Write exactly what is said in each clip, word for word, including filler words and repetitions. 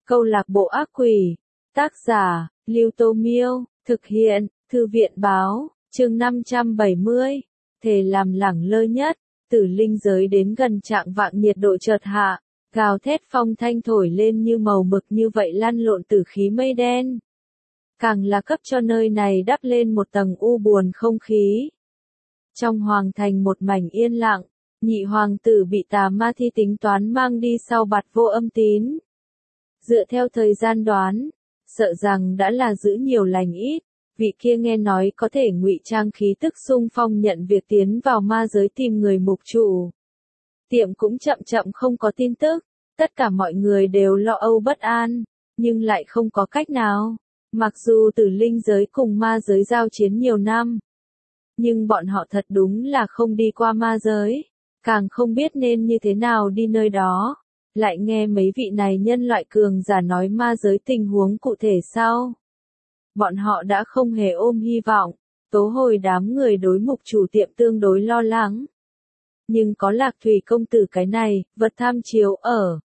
Câu lạc bộ ác quỷ. Tác giả, Lưu Tô Miêu. Thực hiện, Thư viện báo. Chương năm trăm bảy mươi. Thề làm lẳng lơ nhất. Tử linh giới đến gần trạng vạng nhiệt độ chợt hạ. Gào thét phong thanh thổi lên như màu mực như vậy lăn lộn tử khí mây đen. Càng là cấp cho nơi này đắp lên một tầng u buồn không khí. Trong hoàng thành một mảnh yên lặng, nhị hoàng tử bị tà ma thi tính toán mang đi sau bạt vô âm tín. Dựa theo thời gian đoán, sợ rằng đã là giữ nhiều lành ít, vị kia nghe nói có thể ngụy trang khí tức xung phong nhận việc tiến vào ma giới tìm người mục trụ. Tiệm cũng chậm chậm không có tin tức, tất cả mọi người đều lo âu bất an, nhưng lại không có cách nào. Mặc dù tử linh giới cùng ma giới giao chiến nhiều năm, nhưng bọn họ thật đúng là không đi qua ma giới, càng không biết nên như thế nào đi nơi đó. Lại nghe mấy vị này nhân loại cường giả nói ma giới tình huống cụ thể sau. Bọn họ đã không hề ôm hy vọng, tố hồi đám người đối mục chủ tiệm tương đối lo lắng. Nhưng có Lạc Thủy công tử cái này, vật tham chiếu ở.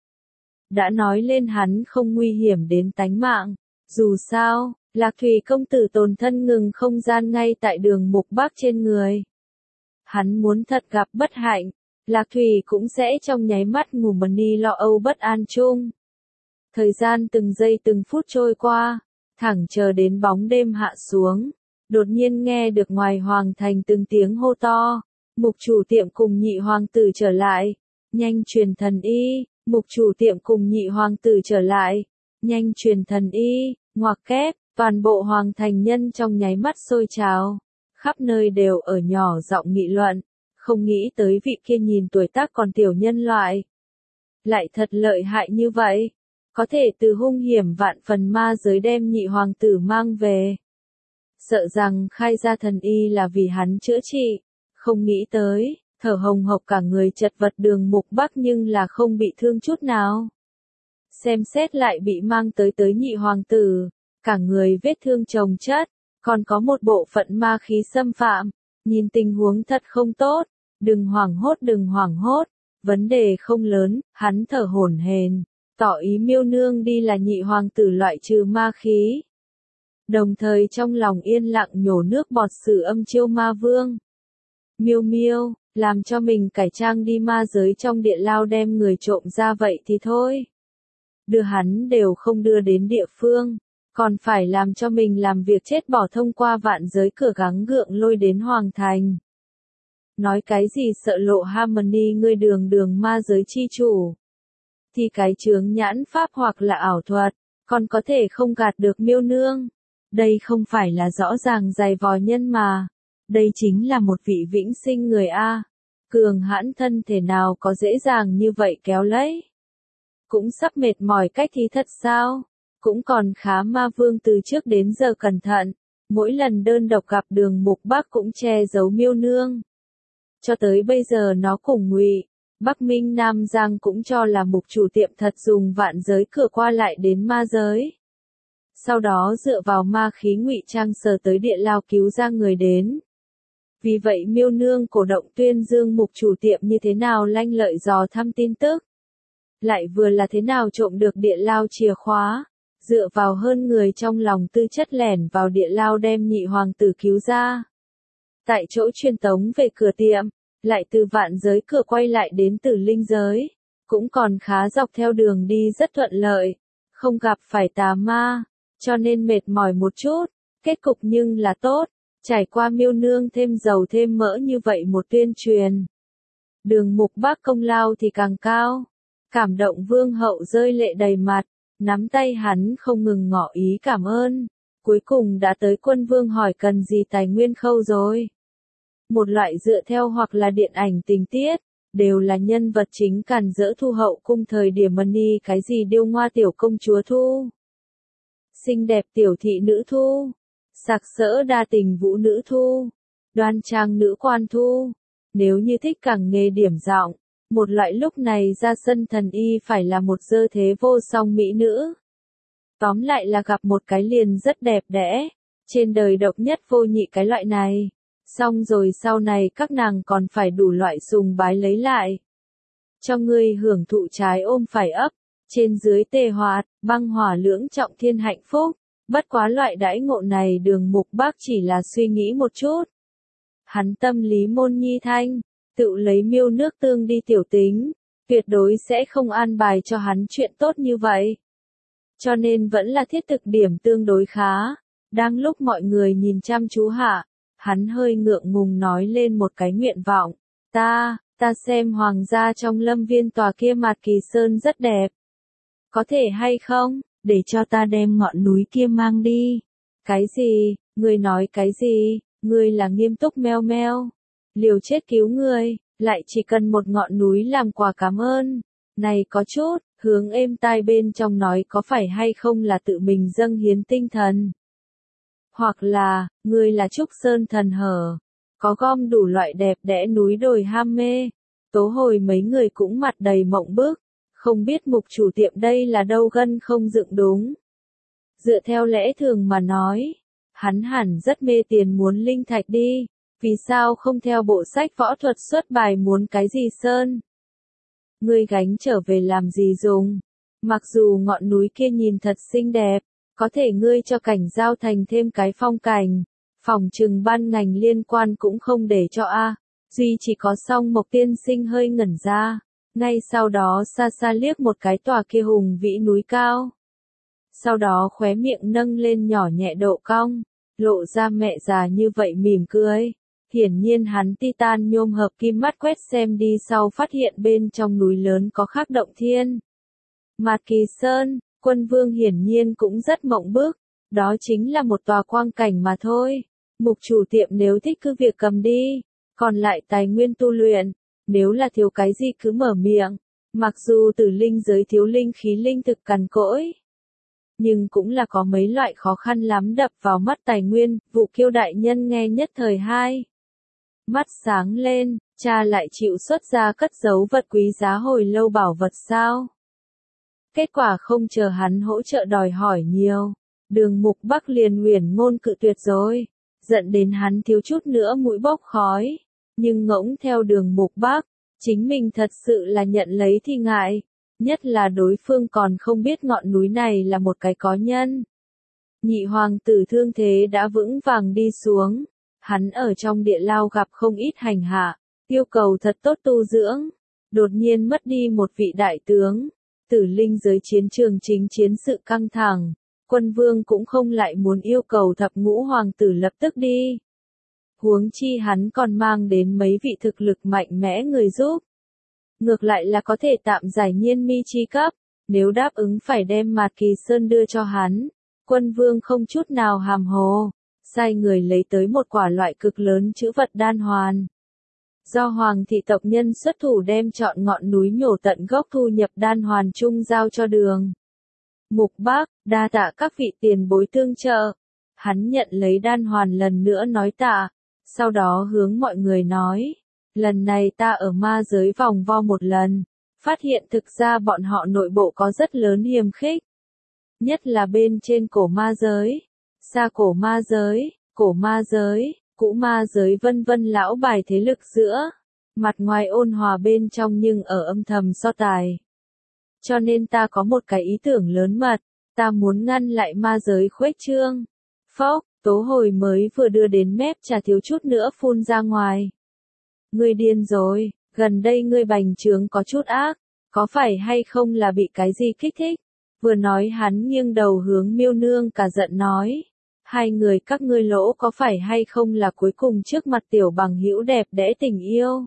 Đã nói lên hắn không nguy hiểm đến tánh mạng. Dù sao, Lạc Thủy công tử tồn thân ngừng không gian ngay tại đường mục bắc trên người. Hắn muốn thật gặp bất hạnh, Lạc Thủy cũng sẽ trong nháy mắt ngủ mần ni lo âu bất an chung. Thời gian từng giây từng phút trôi qua, thẳng chờ đến bóng đêm hạ xuống. Đột nhiên nghe được ngoài hoàng thành từng tiếng hô to. Mục chủ tiệm cùng nhị hoàng tử trở lại. Nhanh truyền thần y. Mục chủ tiệm cùng nhị hoàng tử trở lại. Nhanh truyền thần y. Ngoặc kép, toàn bộ hoàng thành nhân trong nháy mắt sôi trào. Khắp nơi đều ở nhỏ giọng nghị luận. Không nghĩ tới vị kia nhìn tuổi tác còn tiểu nhân loại. Lại thật lợi hại như vậy. Có thể từ hung hiểm vạn phần ma giới đem nhị hoàng tử mang về. Sợ rằng khai ra thần y là vì hắn chữa trị. Không nghĩ tới, thở hồng hộc cả người chật vật đường mục bắc nhưng là không bị thương chút nào. Xem xét lại bị mang tới tới nhị hoàng tử, cả người vết thương chồng chất, còn có một bộ phận ma khí xâm phạm, nhìn tình huống thật không tốt, đừng hoảng hốt đừng hoảng hốt, vấn đề không lớn, hắn thở hổn hển, tỏ ý miêu nương đi là nhị hoàng tử loại trừ ma khí. Đồng thời trong lòng yên lặng nhổ nước bọt xử âm chiêu ma vương. Miêu miêu, làm cho mình cải trang đi ma giới trong địa lao đem người trộm ra vậy thì thôi. Đưa hắn đều không đưa đến địa phương, còn phải làm cho mình làm việc chết bỏ thông qua vạn giới cửa gắng gượng lôi đến hoàng thành. Nói cái gì sợ lộ Harmony ngươi đường đường ma giới chi chủ. Thì cái chướng nhãn pháp hoặc là ảo thuật, còn có thể không gạt được miêu nương. Đây không phải là rõ ràng dày vò nhân mà. Đây chính là một vị vĩnh sinh người A. Cường hãn thân thể nào có dễ dàng như vậy kéo lấy. Cũng sắp mệt mỏi cách thi thật sao? Cũng còn khá ma vương từ trước đến giờ cẩn thận. Mỗi lần đơn độc gặp đường mục bắc cũng che giấu miêu nương. Cho tới bây giờ nó cùng ngụy Bắc Minh Nam Giang cũng cho là mục chủ tiệm thật dùng vạn giới cửa qua lại đến ma giới. Sau đó dựa vào ma khí ngụy trang sờ tới địa lao cứu ra người đến. Vì vậy miêu nương cổ động tuyên dương mục chủ tiệm như thế nào lanh lợi dò thăm tin tức. Lại vừa là thế nào trộm được địa lao chìa khóa, dựa vào hơn người trong lòng tư chất lẻn vào địa lao đem nhị hoàng tử cứu ra. Tại chỗ truyền tống về cửa tiệm, lại từ vạn giới cửa quay lại đến tử linh giới, cũng còn khá dọc theo đường đi rất thuận lợi, không gặp phải tà ma, cho nên mệt mỏi một chút, kết cục nhưng là tốt. Trải qua miêu nương thêm dầu thêm mỡ như vậy một tuyên truyền. Đường mục bắc công lao thì càng cao. Cảm động vương hậu rơi lệ đầy mặt, nắm tay hắn không ngừng ngỏ ý cảm ơn. Cuối cùng đã tới quân vương hỏi cần gì tài nguyên khâu rồi. Một loại dựa theo hoặc là điện ảnh tình tiết, đều là nhân vật chính càn dỡ thu hậu cung thời điểm money cái gì điêu ngoa tiểu công chúa thu. Xinh đẹp tiểu thị nữ thu. Sặc sỡ đa tình vũ nữ thu, đoan trang nữ quan thu. Nếu như thích càng nghề điểm giọng, một loại lúc này ra sân thần y phải là một dơ thế vô song mỹ nữ. Tóm lại là gặp một cái liền rất đẹp đẽ, trên đời độc nhất vô nhị cái loại này. Xong rồi sau này các nàng còn phải đủ loại sùng bái lấy lại. Cho ngươi hưởng thụ trái ôm phải ấp, trên dưới tề hoạt, băng hỏa lưỡng trọng thiên hạnh phúc. Bất quá loại đãi ngộ này Đường Mục Bắc chỉ là suy nghĩ một chút. Hắn tâm lý môn nhi thanh, tự lấy miêu nước tương đi tiểu tính, tuyệt đối sẽ không an bài cho hắn chuyện tốt như vậy. Cho nên vẫn là thiết thực điểm tương đối khá. Đang lúc mọi người nhìn chăm chú hạ, hắn hơi ngượng ngùng nói lên một cái nguyện vọng. Ta, ta xem hoàng gia trong lâm viên tòa kia Mạt Kỳ Sơn rất đẹp. Có thể hay không, để cho ta đem ngọn núi kia mang đi. Cái gì, ngươi nói cái gì, ngươi là nghiêm túc meo meo. Liều chết cứu ngươi, lại chỉ cần một ngọn núi làm quà cảm ơn. Này có chút, hướng êm tai bên trong nói có phải hay không là tự mình dâng hiến tinh thần. Hoặc là, ngươi là trúc sơn thần hở, có gom đủ loại đẹp đẽ núi đồi ham mê. Tố hồi mấy người cũng mặt đầy mộng bức, không biết mục chủ tiệm đây là đâu gân không dựng đúng. Dựa theo lẽ thường mà nói, hắn hẳn rất mê tiền muốn linh thạch đi, vì sao không theo bộ sách võ thuật xuất bài muốn cái gì sơn. Ngươi gánh trở về làm gì dùng, mặc dù ngọn núi kia nhìn thật xinh đẹp, có thể ngươi cho cảnh giao thành thêm cái phong cảnh, phòng trừng ban ngành liên quan cũng không để cho a. Duy chỉ có Song Mộc tiên sinh hơi ngẩn ra, ngay sau đó xa xa liếc một cái tòa kia hùng vĩ núi cao. Sau đó khóe miệng nâng lên nhỏ nhẹ độ cong, lộ ra mẹ già như vậy mỉm cười. Hiển nhiên hắn titan nhôm hợp kim mắt quét xem đi sau phát hiện bên trong núi lớn có khắc động thiên. Mạt Kỳ Sơn, Quân Vương hiển nhiên cũng rất mộng bức, đó chính là một tòa quang cảnh mà thôi. Mục chủ tiệm nếu thích cứ việc cầm đi, còn lại tài nguyên tu luyện, nếu là thiếu cái gì cứ mở miệng. Mặc dù tử linh giới thiếu linh khí linh thực cằn cỗi, nhưng cũng là có mấy loại khó khăn lắm đập vào mắt tài nguyên. Vụ Kiêu đại nhân nghe nhất thời hai mắt sáng lên, cha lại chịu xuất ra cất giấu vật quý giá hồi lâu bảo vật sao? Kết quả không chờ hắn hỗ trợ đòi hỏi nhiều, Đường Mục Bắc liền uyển ngôn cự tuyệt rồi, giận đến hắn thiếu chút nữa mũi bốc khói. Nhưng ngỗng theo Đường Mục Bắc, chính mình thật sự là nhận lấy thì ngại, nhất là đối phương còn không biết ngọn núi này là một cái có nhân. Nhị hoàng tử thương thế đã vững vàng đi xuống, hắn ở trong địa lao gặp không ít hành hạ, yêu cầu thật tốt tu dưỡng, đột nhiên mất đi một vị đại tướng. Tử linh giới chiến trường chính chiến sự căng thẳng, Quân Vương cũng không lại muốn yêu cầu thập ngũ hoàng tử lập tức đi. Huống chi hắn còn mang đến mấy vị thực lực mạnh mẽ người giúp. Ngược lại là có thể tạm giải Nhiên Mi chi cấp, nếu đáp ứng phải đem Mạt Kỳ Sơn đưa cho hắn. Quân Vương không chút nào hàm hồ, sai người lấy tới một quả loại cực lớn chữ vật đan hoàn. Do hoàng thị tộc nhân xuất thủ đem chọn ngọn núi nhổ tận gốc thu nhập đan hoàn chung giao cho Đường Mục Bắc, đa tạ các vị tiền bối tương trợ. Hắn nhận lấy đan hoàn lần nữa nói tạ, sau đó hướng mọi người nói, lần này ta ở ma giới vòng vo một lần, phát hiện thực ra bọn họ nội bộ có rất lớn hiềm khích. Nhất là bên trên cổ ma giới, xa cổ ma giới, cổ ma giới, cũ ma giới vân vân lão bài thế lực giữa, mặt ngoài ôn hòa bên trong nhưng ở âm thầm so tài. Cho nên ta có một cái ý tưởng lớn mật, ta muốn ngăn lại ma giới khuếch trương. Phốc, tố hồi mới vừa đưa đến mép trà thiếu chút nữa phun ra ngoài. Ngươi điên rồi, gần đây ngươi bành trướng có chút ác, có phải hay không là bị cái gì kích thích? Vừa nói hắn nghiêng đầu hướng Miêu Nương cả giận nói. Hai người các ngươi lỗ có phải hay không là cuối cùng trước mặt tiểu bằng hữu đẹp đẽ tình yêu?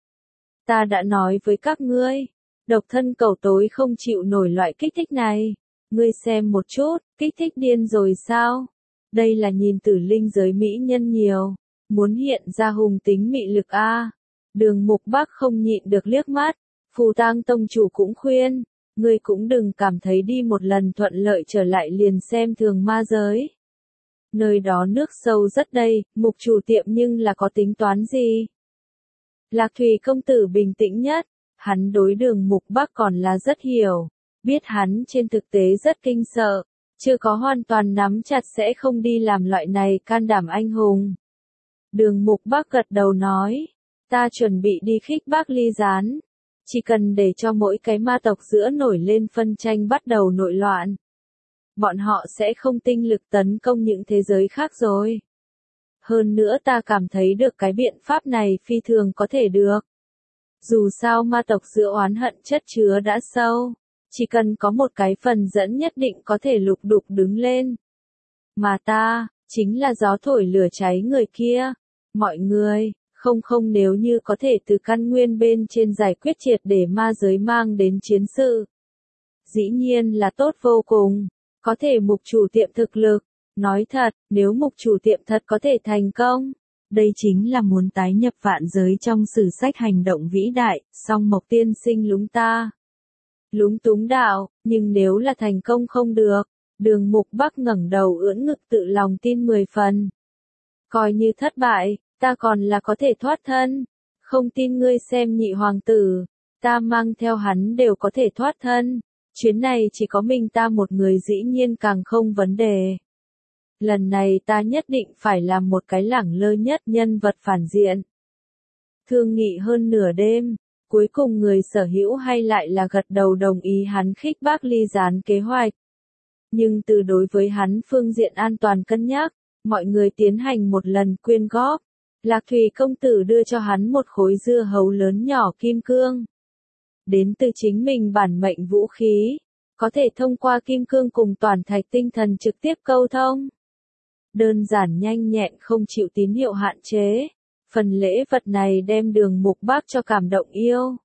Ta đã nói với các ngươi, độc thân cầu tối không chịu nổi loại kích thích này. Ngươi xem một chút, kích thích điên rồi sao? Đây là nhìn tử linh giới mỹ nhân nhiều, muốn hiện ra hùng tính mị lực a. Đường Mục Bắc không nhịn được liếc mắt, Phù Tang tông chủ cũng khuyên, ngươi cũng đừng cảm thấy đi một lần thuận lợi trở lại liền xem thường ma giới. Nơi đó nước sâu rất đầy, Mục chủ tiệm nhưng là có tính toán gì? Lạc Thủy công tử bình tĩnh nhất, hắn đối Đường Mục Bắc còn là rất hiểu, biết hắn trên thực tế rất kinh sợ, chưa có hoàn toàn nắm chặt sẽ không đi làm loại này can đảm anh hùng. Đường Mục Bắc gật đầu nói, ta chuẩn bị đi khích bác ly gián. Chỉ cần để cho mỗi cái ma tộc giữa nổi lên phân tranh bắt đầu nội loạn. Bọn họ sẽ không tinh lực tấn công những thế giới khác rồi. Hơn nữa ta cảm thấy được cái biện pháp này phi thường có thể được. Dù sao ma tộc giữa oán hận chất chứa đã sâu. Chỉ cần có một cái phần dẫn nhất định có thể lục đục đứng lên. Mà ta, chính là gió thổi lửa cháy người kia. Mọi người, không không nếu như có thể từ căn nguyên bên trên giải quyết triệt để ma giới mang đến chiến sự. Dĩ nhiên là tốt vô cùng. Có thể mục chủ tiệm thực lực. Nói thật, nếu mục chủ tiệm thật có thể thành công. Đây chính là muốn tái nhập vạn giới trong sử sách hành động vĩ đại, song Mộc tiên sinh lúng ta. Lúng túng đạo, nhưng nếu là thành công không được. Đường Mục Bắc ngẩng đầu ưỡn ngực tự lòng tin mười phần. Coi như thất bại, ta còn là có thể thoát thân. Không tin ngươi xem nhị hoàng tử, ta mang theo hắn đều có thể thoát thân. Chuyến này chỉ có mình ta một người dĩ nhiên càng không vấn đề. Lần này ta nhất định phải làm một cái lẳng lơ nhất nhân vật phản diện. Thương nghị hơn nửa đêm, cuối cùng người sở hữu hay lại là gật đầu đồng ý hắn khích bác ly gián kế hoạch. Nhưng từ đối với hắn phương diện an toàn cân nhắc, mọi người tiến hành một lần quyên góp. Lạc Thủy công tử đưa cho hắn một khối dưa hấu lớn nhỏ kim cương. Đến từ chính mình bản mệnh vũ khí, có thể thông qua kim cương cùng toàn thạch tinh thần trực tiếp câu thông. Đơn giản nhanh nhẹn không chịu tín hiệu hạn chế. Phần lễ vật này đem Đường Mục Bắc cho cảm động yêu.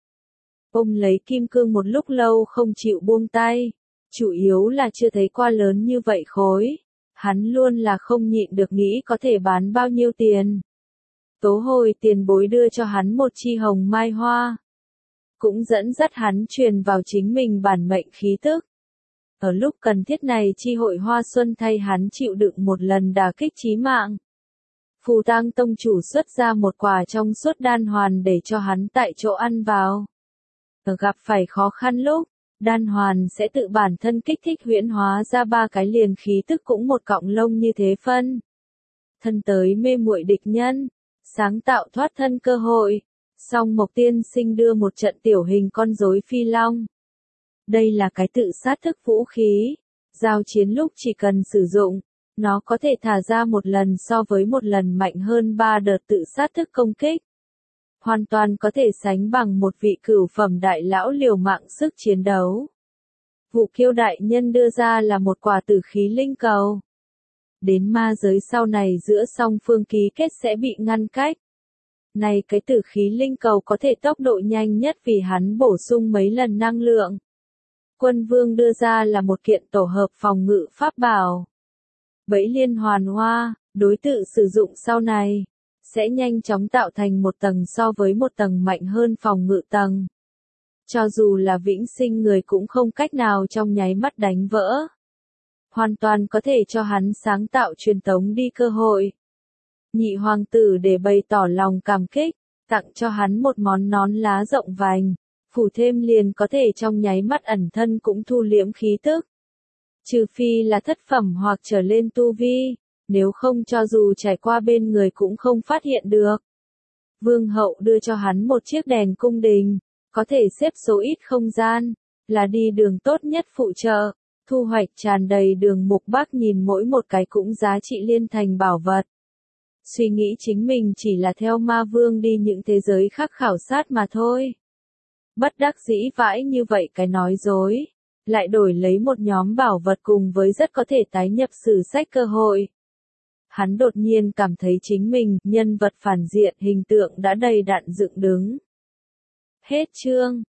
Ôm lấy kim cương một lúc lâu không chịu buông tay. Chủ yếu là chưa thấy qua lớn như vậy khối. Hắn luôn là không nhịn được nghĩ có thể bán bao nhiêu tiền. Tố hồi tiền bối đưa cho hắn một chi hồng mai hoa. Cũng dẫn dắt hắn truyền vào chính mình bản mệnh khí tức. Ở lúc cần thiết này chi hội hoa xuân thay hắn chịu đựng một lần đả kích chí mạng. Phù Tang tông chủ xuất ra một quả trong suốt đan hoàn để cho hắn tại chỗ ăn vào. Ở gặp phải khó khăn lúc, đan hoàn sẽ tự bản thân kích thích huyễn hóa ra ba cái liền khí tức cũng một cọng lông như thế phân. Thân tới mê muội địch nhân, sáng tạo thoát thân cơ hội. Song Mộc tiên sinh đưa một trận tiểu hình con rối phi long. Đây là cái tự sát thức vũ khí. Giao chiến lúc chỉ cần sử dụng, nó có thể thả ra một lần so với một lần mạnh hơn ba đợt tự sát thức công kích. Hoàn toàn có thể sánh bằng một vị cửu phẩm đại lão liều mạng sức chiến đấu. Vụ Kiêu đại nhân đưa ra là một quả tử khí linh cầu. Đến ma giới sau này giữa song phương ký kết sẽ bị ngăn cách. Này cái tử khí linh cầu có thể tốc độ nhanh nhất vì hắn bổ sung mấy lần năng lượng. Quân vương đưa ra là một kiện tổ hợp phòng ngự pháp bảo. Bẫy liên hoàn hoa, đối tự sử dụng sau này, sẽ nhanh chóng tạo thành một tầng so với một tầng mạnh hơn phòng ngự tầng. Cho dù là vĩnh sinh người cũng không cách nào trong nháy mắt đánh vỡ. Hoàn toàn có thể cho hắn sáng tạo truyền tống đi cơ hội. Nhị hoàng tử để bày tỏ lòng cảm kích, tặng cho hắn một món nón lá rộng vành, phủ thêm liền có thể trong nháy mắt ẩn thân cũng thu liễm khí tức. Trừ phi là thất phẩm hoặc trở lên tu vi, nếu không cho dù trải qua bên người cũng không phát hiện được. Vương hậu đưa cho hắn một chiếc đèn cung đình, có thể xếp số ít không gian, là đi đường tốt nhất phụ trợ, thu hoạch tràn đầy. Đường Mục Bắc nhìn mỗi một cái cũng giá trị liên thành bảo vật. Suy nghĩ chính mình chỉ là theo ma vương đi những thế giới khác khảo sát mà thôi. Bất đắc dĩ vãi như vậy cái nói dối, lại đổi lấy một nhóm bảo vật cùng với rất có thể tái nhập sử sách cơ hội. Hắn đột nhiên cảm thấy chính mình, nhân vật phản diện hình tượng đã đầy đặn dựng đứng. Hết chương.